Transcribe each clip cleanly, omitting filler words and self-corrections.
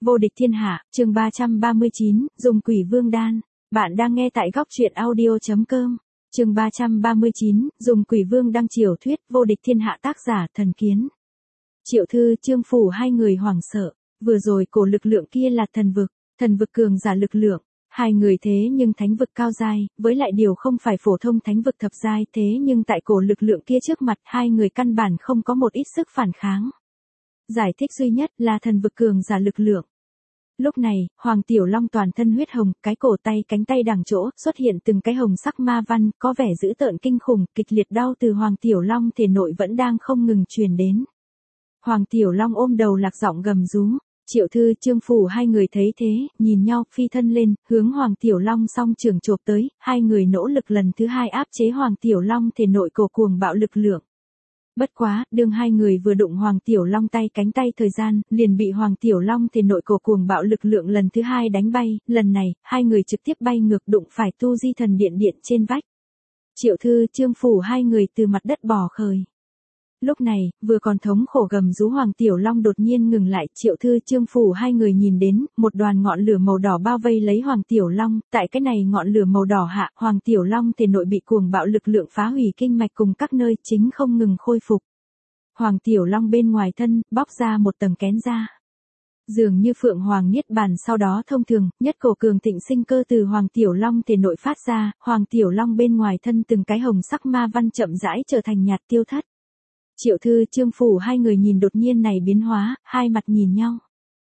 Vô địch thiên hạ, chương 339, dùng quỷ vương đan. Bạn đang nghe tại góc truyện audio.com. Chương 339, dùng quỷ vương đăng triều thuyết, vô địch thiên hạ, tác giả Thần Kiến. Triệu Thư, Trương Phủ hai người hoảng sợ, vừa rồi cổ lực lượng kia là thần vực cường giả lực lượng. Hai người thế nhưng thánh vực cao giai, với lại điều không phải phổ thông thánh vực thập giai, thế nhưng tại cổ lực lượng kia trước mặt hai người căn bản không có một ít sức phản kháng. Giải thích duy nhất là thần vực cường giả lực lượng. Lúc này, Hoàng Tiểu Long toàn thân huyết hồng, cái cổ tay cánh tay đằng chỗ, xuất hiện từng cái hồng sắc ma văn, có vẻ dữ tợn kinh khủng, kịch liệt đau từ Hoàng Tiểu Long thể nội vẫn đang không ngừng truyền đến. Hoàng Tiểu Long ôm đầu lạc giọng gầm rú. Triệu Thư, Trương Phủ hai người thấy thế, nhìn nhau, phi thân lên, hướng Hoàng Tiểu Long song trường chộp tới, hai người nỗ lực lần thứ hai áp chế Hoàng Tiểu Long thể nội cổ cuồng bạo lực lượng. Bất quá, đương hai người vừa đụng Hoàng Tiểu Long tay cánh tay thời gian, liền bị Hoàng Tiểu Long thể nội cổ cuồng bạo lực lượng lần thứ hai đánh bay, lần này, hai người trực tiếp bay ngược đụng phải tu di thần điện điện trên vách. Triệu Thư, Trương Phủ hai người từ mặt đất bò khởi. Lúc này, vừa còn thống khổ gầm rú Hoàng Tiểu Long đột nhiên ngừng lại, Triệu Thư, Trương Phủ hai người nhìn đến, một đoàn ngọn lửa màu đỏ bao vây lấy Hoàng Tiểu Long, tại cái này ngọn lửa màu đỏ hạ, Hoàng Tiểu Long thể nội bị cuồng bạo lực lượng phá hủy kinh mạch cùng các nơi chính không ngừng khôi phục. Hoàng Tiểu Long bên ngoài thân, bóc ra một tầng kén da. Dường như Phượng Hoàng Niết Bàn sau đó thông thường, nhất cổ cường thịnh sinh cơ từ Hoàng Tiểu Long thể nội phát ra, Hoàng Tiểu Long bên ngoài thân từng cái hồng sắc ma văn chậm rãi trở thành nhạt tiêu thất. Triệu Thư, Trương Phủ hai người nhìn đột nhiên này biến hóa, hai mặt nhìn nhau.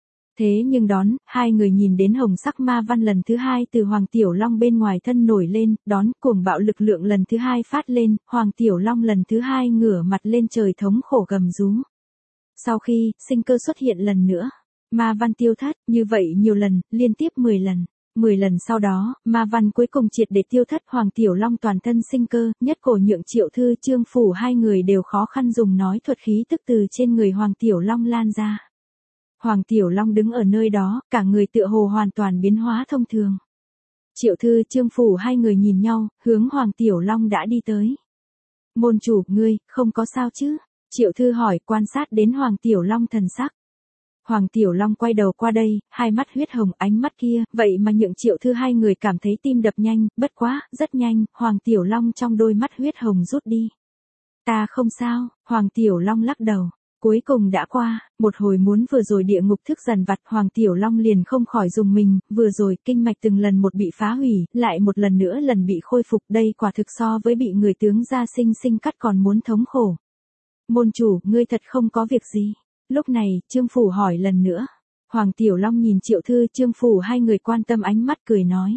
Thế nhưng hai người nhìn đến hồng sắc ma văn lần thứ hai từ Hoàng Tiểu Long bên ngoài thân nổi lên, cuồng bạo lực lượng lần thứ hai phát lên, Hoàng Tiểu Long lần thứ hai ngửa mặt lên trời thống khổ gầm rú. Sau khi, sinh cơ xuất hiện lần nữa, ma văn tiêu thất, như vậy nhiều lần, liên tiếp 10 lần. 10 lần sau đó, ma văn cuối cùng triệt để tiêu thất, Hoàng Tiểu Long toàn thân sinh cơ, nhất cổ nhượng Triệu Thư, Trương Phủ hai người đều khó khăn dùng nói thuật khí tức từ trên người Hoàng Tiểu Long lan ra. Hoàng Tiểu Long đứng ở nơi đó, cả người tựa hồ hoàn toàn biến hóa thông thường. Triệu Thư, Trương Phủ hai người nhìn nhau, hướng Hoàng Tiểu Long đã đi tới. Môn chủ, ngươi, không có sao chứ? Triệu Thư hỏi, quan sát đến Hoàng Tiểu Long thần sắc. Hoàng Tiểu Long quay đầu qua đây, hai mắt huyết hồng, ánh mắt kia, vậy mà nhượng Triệu Thư hai người cảm thấy tim đập nhanh, bất quá, rất nhanh, Hoàng Tiểu Long trong đôi mắt huyết hồng rút đi. Ta không sao, Hoàng Tiểu Long lắc đầu. Cuối cùng đã qua, một hồi muốn vừa rồi địa ngục thức dằn vặt, Hoàng Tiểu Long liền không khỏi dùng mình, vừa rồi kinh mạch từng lần một bị phá hủy, lại một lần nữa lần bị khôi phục, đây quả thực so với bị người tướng gia sinh cắt còn muốn thống khổ. Môn chủ, ngươi thật không có việc gì. Lúc này, Trương Phủ hỏi lần nữa. Hoàng Tiểu Long nhìn Triệu Thư, Trương Phủ hai người quan tâm ánh mắt cười nói.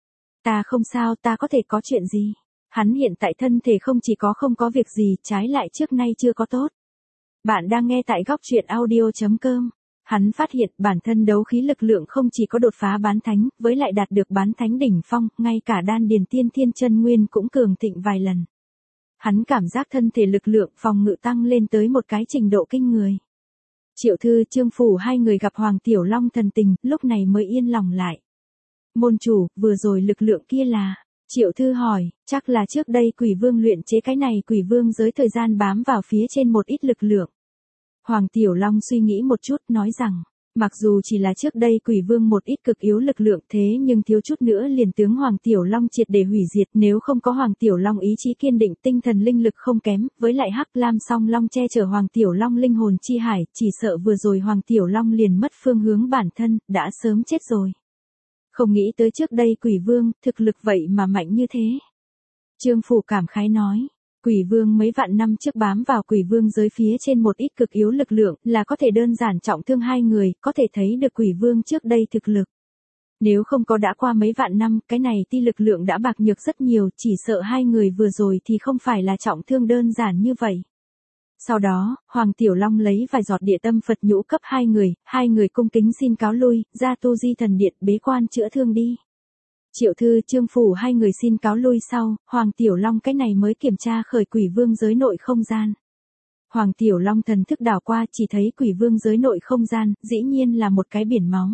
Ta không sao, ta có thể có chuyện gì. Hắn hiện tại thân thể không chỉ có không có việc gì, trái lại trước nay chưa có tốt. Bạn đang nghe tại góc truyện audio.com. Hắn phát hiện bản thân đấu khí lực lượng không chỉ có đột phá bán thánh, với lại đạt được bán thánh đỉnh phong, ngay cả đan điền tiên thiên chân nguyên cũng cường thịnh vài lần. Hắn cảm giác thân thể lực lượng phòng ngự tăng lên tới một cái trình độ kinh người. Triệu Thư, Trương Phủ hai người gặp Hoàng Tiểu Long thần tình, lúc này mới yên lòng lại. Môn chủ, vừa rồi lực lượng kia là... Triệu Thư hỏi, chắc là trước đây quỷ vương luyện chế cái này quỷ vương giới thời gian bám vào phía trên một ít lực lượng. Hoàng Tiểu Long suy nghĩ một chút, nói rằng, mặc dù chỉ là trước đây quỷ vương một ít cực yếu lực lượng thế nhưng thiếu chút nữa liền tướng Hoàng Tiểu Long triệt để hủy diệt, nếu không có Hoàng Tiểu Long ý chí kiên định, tinh thần linh lực không kém, với lại Hắc Lam Song Long che chở Hoàng Tiểu Long linh hồn chi hải, chỉ sợ vừa rồi Hoàng Tiểu Long liền mất phương hướng bản thân, đã sớm chết rồi. Không nghĩ tới trước đây quỷ vương, thực lực vậy mà mạnh như thế. Trương Phủ cảm khái nói. Quỷ vương mấy vạn năm trước bám vào quỷ vương giới phía trên một ít cực yếu lực lượng là có thể đơn giản trọng thương hai người, có thể thấy được quỷ vương trước đây thực lực. Nếu không có đã qua mấy vạn năm, cái này ti lực lượng đã bạc nhược rất nhiều, chỉ sợ hai người vừa rồi thì không phải là trọng thương đơn giản như vậy. Sau đó, Hoàng Tiểu Long lấy vài giọt địa tâm Phật nhũ cấp hai người cung kính xin cáo lui, ra tu di thần điện bế quan chữa thương đi. Triệu Thư, Trương Phủ hai người xin cáo lui sau, Hoàng Tiểu Long cái này mới kiểm tra khởi quỷ vương giới nội không gian. Hoàng Tiểu Long thần thức đảo qua chỉ thấy quỷ vương giới nội không gian, dĩ nhiên là một cái biển máu.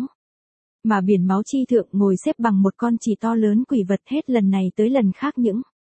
Mà biển máu chi thượng ngồi xếp bằng một con chỉ to lớn quỷ vật hết lần này tới lần khác những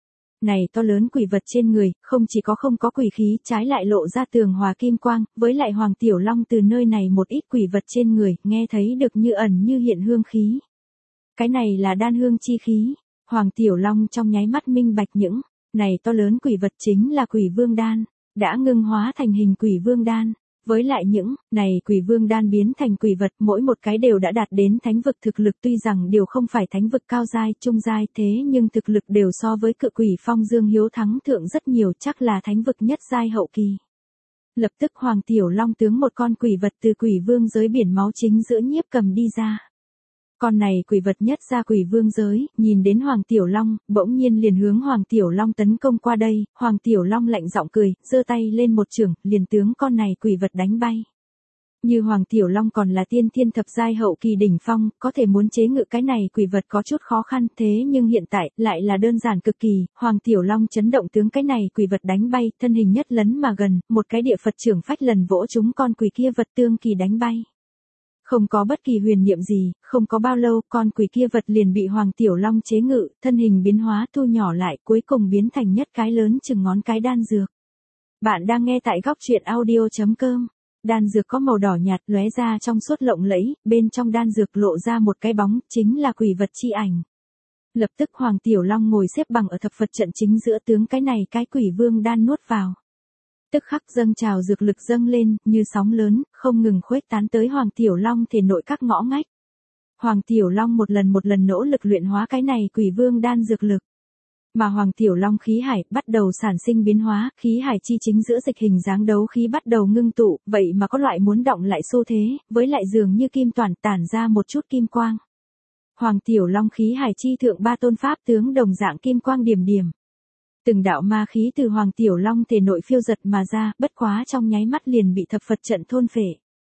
này to lớn quỷ vật trên người, không chỉ có không có quỷ khí, trái lại lộ ra tường hòa kim quang, với lại Hoàng Tiểu Long từ nơi này một ít quỷ vật trên người, nghe thấy được như ẩn như hiện hương khí. Cái này là đan hương chi khí. Hoàng Tiểu Long trong nháy mắt minh bạch những này to lớn quỷ vật chính là quỷ vương đan, đã ngưng hóa thành hình quỷ vương đan. Với lại những này quỷ vương đan biến thành quỷ vật, mỗi một cái đều đã đạt đến thánh vực thực lực, tuy rằng đều không phải thánh vực cao giai, trung giai, thế nhưng thực lực đều so với cự quỷ Phong Dương Hiếu thắng thượng rất nhiều, chắc là thánh vực nhất giai hậu kỳ. Lập tức Hoàng Tiểu Long tướng một con quỷ vật từ quỷ vương giới biển máu chính giữa nhiếp cầm đi ra. Con này quỷ vật nhất ra quỷ vương giới, nhìn đến Hoàng Tiểu Long, bỗng nhiên liền hướng Hoàng Tiểu Long tấn công qua đây, Hoàng Tiểu Long lạnh giọng cười, giơ tay lên một chưởng, liền tướng con này quỷ vật đánh bay. Như Hoàng Tiểu Long còn là tiên thiên thập giai hậu kỳ đỉnh phong, có thể muốn chế ngự cái này quỷ vật có chút khó khăn, thế nhưng hiện tại, lại là đơn giản cực kỳ, Hoàng Tiểu Long chấn động tướng cái này quỷ vật đánh bay, thân hình nhất lấn mà gần, một cái địa Phật trưởng phách lần vỗ chúng con quỷ kia vật tương kỳ đánh bay. Không có bất kỳ huyền niệm gì, không có bao lâu, con quỷ kia vật liền bị Hoàng Tiểu Long chế ngự, thân hình biến hóa thu nhỏ lại, cuối cùng biến thành nhất cái lớn chừng ngón cái đan dược. Bạn đang nghe tại góc truyện audio.com. Đan dược có màu đỏ nhạt lóe ra trong suốt lộng lẫy, bên trong đan dược lộ ra một cái bóng, chính là quỷ vật chi ảnh. Lập tức Hoàng Tiểu Long ngồi xếp bằng ở thập Phật trận chính giữa tướng cái này cái quỷ vương đan nuốt vào. Tức khắc dâng trào dược lực dâng lên, như sóng lớn, không ngừng khuếch tán tới Hoàng Tiểu Long thể nội các ngõ ngách. Hoàng Tiểu Long một lần nỗ lực luyện hóa cái này quỷ vương đan dược lực. Mà Hoàng Tiểu Long khí hải bắt đầu sản sinh biến hóa, khí hải chi chính giữa dịch hình dáng đấu khí bắt đầu ngưng tụ, vậy mà có loại muốn động lại xu thế, với lại dường như kim toàn tản ra một chút kim quang. Hoàng Tiểu Long khí hải chi thượng ba tôn pháp tướng đồng dạng kim quang điểm điểm. Từng đạo ma khí từ Hoàng Tiểu Long thể nội phiêu giật mà ra, bất quá trong nháy mắt liền bị thập Phật trận thôn phệ.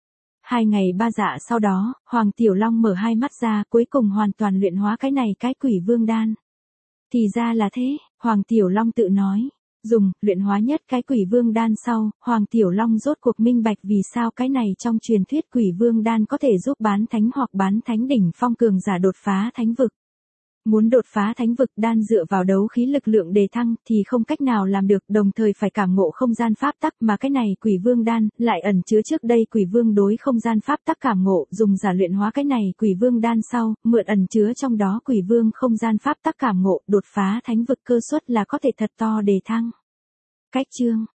2 ngày 3 dạ sau đó, Hoàng Tiểu Long mở hai mắt ra, cuối cùng hoàn toàn luyện hóa cái này cái quỷ vương đan. Thì ra là thế, Hoàng Tiểu Long tự nói. Luyện hóa nhất cái quỷ vương đan sau, Hoàng Tiểu Long rốt cuộc minh bạch vì sao cái này trong truyền thuyết quỷ vương đan có thể giúp bán thánh hoặc bán thánh đỉnh phong cường giả đột phá thánh vực. Muốn đột phá thánh vực đan dựa vào đấu khí lực lượng đề thăng thì không cách nào làm được, đồng thời phải cảm ngộ không gian pháp tắc, mà cái này quỷ vương đan lại ẩn chứa trước đây quỷ vương đối không gian pháp tắc cảm ngộ, dùng giả luyện hóa cái này quỷ vương đan sau, mượn ẩn chứa trong đó quỷ vương không gian pháp tắc cảm ngộ, đột phá thánh vực cơ suất là có thể thật to đề thăng. Cách chương